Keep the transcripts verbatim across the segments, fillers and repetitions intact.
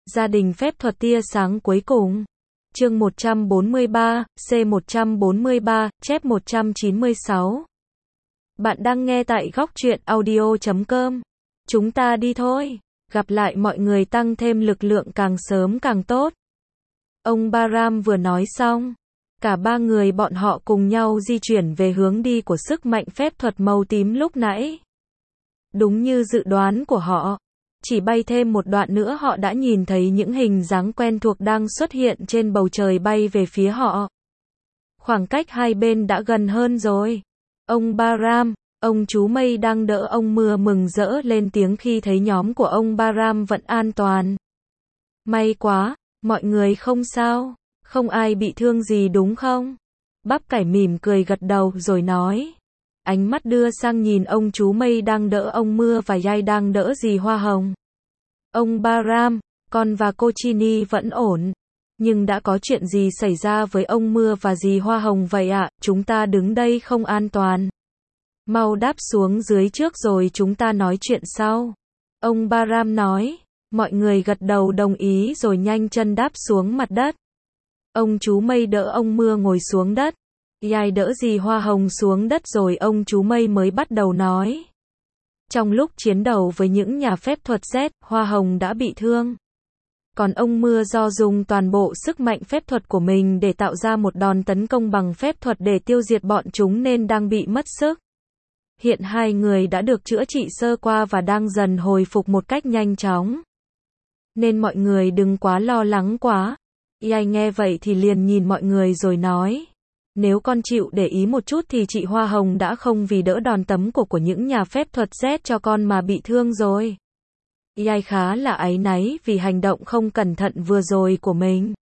Gia đình phép thuật tia sáng cuối cùng. Chương một trăm bốn mươi ba, C một trăm bốn mươi ba, chép một trăm chín mươi sáu. Bạn đang nghe tại góc truyện audio chấm com. Chúng ta đi thôi. Gặp lại mọi người tăng thêm lực lượng càng sớm càng tốt. Ông Bahram vừa nói xong. Cả ba người bọn họ cùng nhau di chuyển về hướng đi của sức mạnh phép thuật màu tím lúc nãy. Đúng như dự đoán của họ. Chỉ bay thêm một đoạn nữa họ đã nhìn thấy những hình dáng quen thuộc đang xuất hiện trên bầu trời bay về phía họ. Khoảng cách hai bên đã gần hơn rồi. Ông Bahram, ông chú mây đang đỡ ông mưa mừng rỡ lên tiếng khi thấy nhóm của ông Bahram vẫn an toàn. May quá, mọi người không sao, không ai bị thương gì đúng không? Bắp cải mỉm cười gật đầu rồi nói. Ánh mắt đưa sang nhìn ông chú mây đang đỡ ông mưa và Yai đang đỡ dì Hoa Hồng. Ông Bahram, con và cô Chini vẫn ổn. Nhưng đã có chuyện gì xảy ra với ông mưa và dì Hoa Hồng vậy ạ? À? Chúng ta đứng đây không an toàn. Mau đáp xuống dưới trước rồi chúng ta nói chuyện sau. Ông Bahram nói. Mọi người gật đầu đồng ý rồi nhanh chân đáp xuống mặt đất. Ông chú mây đỡ ông mưa ngồi xuống đất. Yai đỡ dì Hoa Hồng xuống đất rồi ông chú mây mới bắt đầu nói. Trong lúc chiến đấu với những nhà phép thuật Z, Hoa Hồng đã bị thương. Còn ông mưa do dùng toàn bộ sức mạnh phép thuật của mình để tạo ra một đòn tấn công bằng phép thuật để tiêu diệt bọn chúng nên đang bị mất sức. Hiện hai người đã được chữa trị sơ qua và đang dần hồi phục một cách nhanh chóng. Nên mọi người đừng quá lo lắng quá. Yai nghe vậy thì liền nhìn mọi người rồi nói. Nếu con chịu để ý một chút thì chị Hoa Hồng đã không vì đỡ đòn tấm của của những nhà phép thuật Z cho con mà bị thương rồi. Yai khá là áy náy vì hành động không cẩn thận vừa rồi của mình.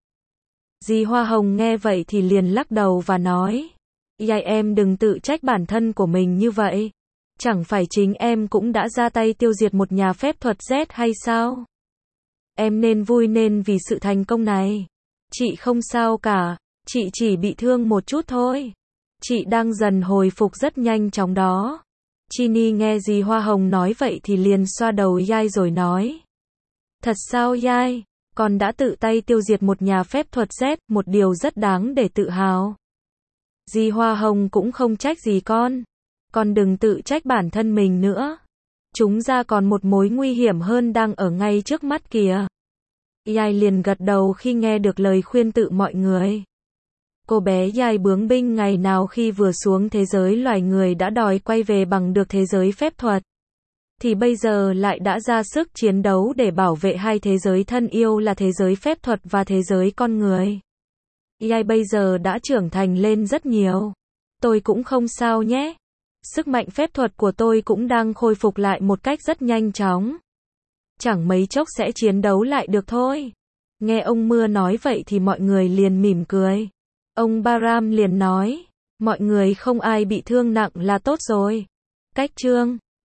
Dì Hoa Hồng nghe vậy thì liền lắc đầu và nói. Yai em đừng tự trách bản thân của mình như vậy. Chẳng phải chính em cũng đã ra tay tiêu diệt một nhà phép thuật Z hay sao? Em nên vui nên vì sự thành công này. Chị không sao cả. Chị chỉ bị thương một chút thôi. Chị đang dần hồi phục rất nhanh chóng đó. Chini nghe dì Hoa Hồng nói vậy thì liền xoa đầu Yai rồi nói. Thật sao Yai? Con đã tự tay tiêu diệt một nhà phép thuật Z, một điều rất đáng để tự hào. Dì Hoa Hồng cũng không trách gì con. Con đừng tự trách bản thân mình nữa. Chúng ra còn một mối nguy hiểm hơn đang ở ngay trước mắt kìa. Yai liền gật đầu khi nghe được lời khuyên tự mọi người. Cô bé Yai bướng binh ngày nào khi vừa xuống thế giới loài người đã đòi quay về bằng được thế giới phép thuật. Thì bây giờ lại đã ra sức chiến đấu để bảo vệ hai thế giới thân yêu là thế giới phép thuật và thế giới con người. Yai bây giờ đã trưởng thành lên rất nhiều. Tôi cũng không sao nhé. Sức mạnh phép thuật của tôi cũng đang khôi phục lại một cách rất nhanh chóng. Chẳng mấy chốc sẽ chiến đấu lại được thôi. Nghe ông mưa nói vậy thì mọi người liền mỉm cười. Ông Bahram liền nói, mọi người không ai bị thương nặng là tốt rồi. Cách chương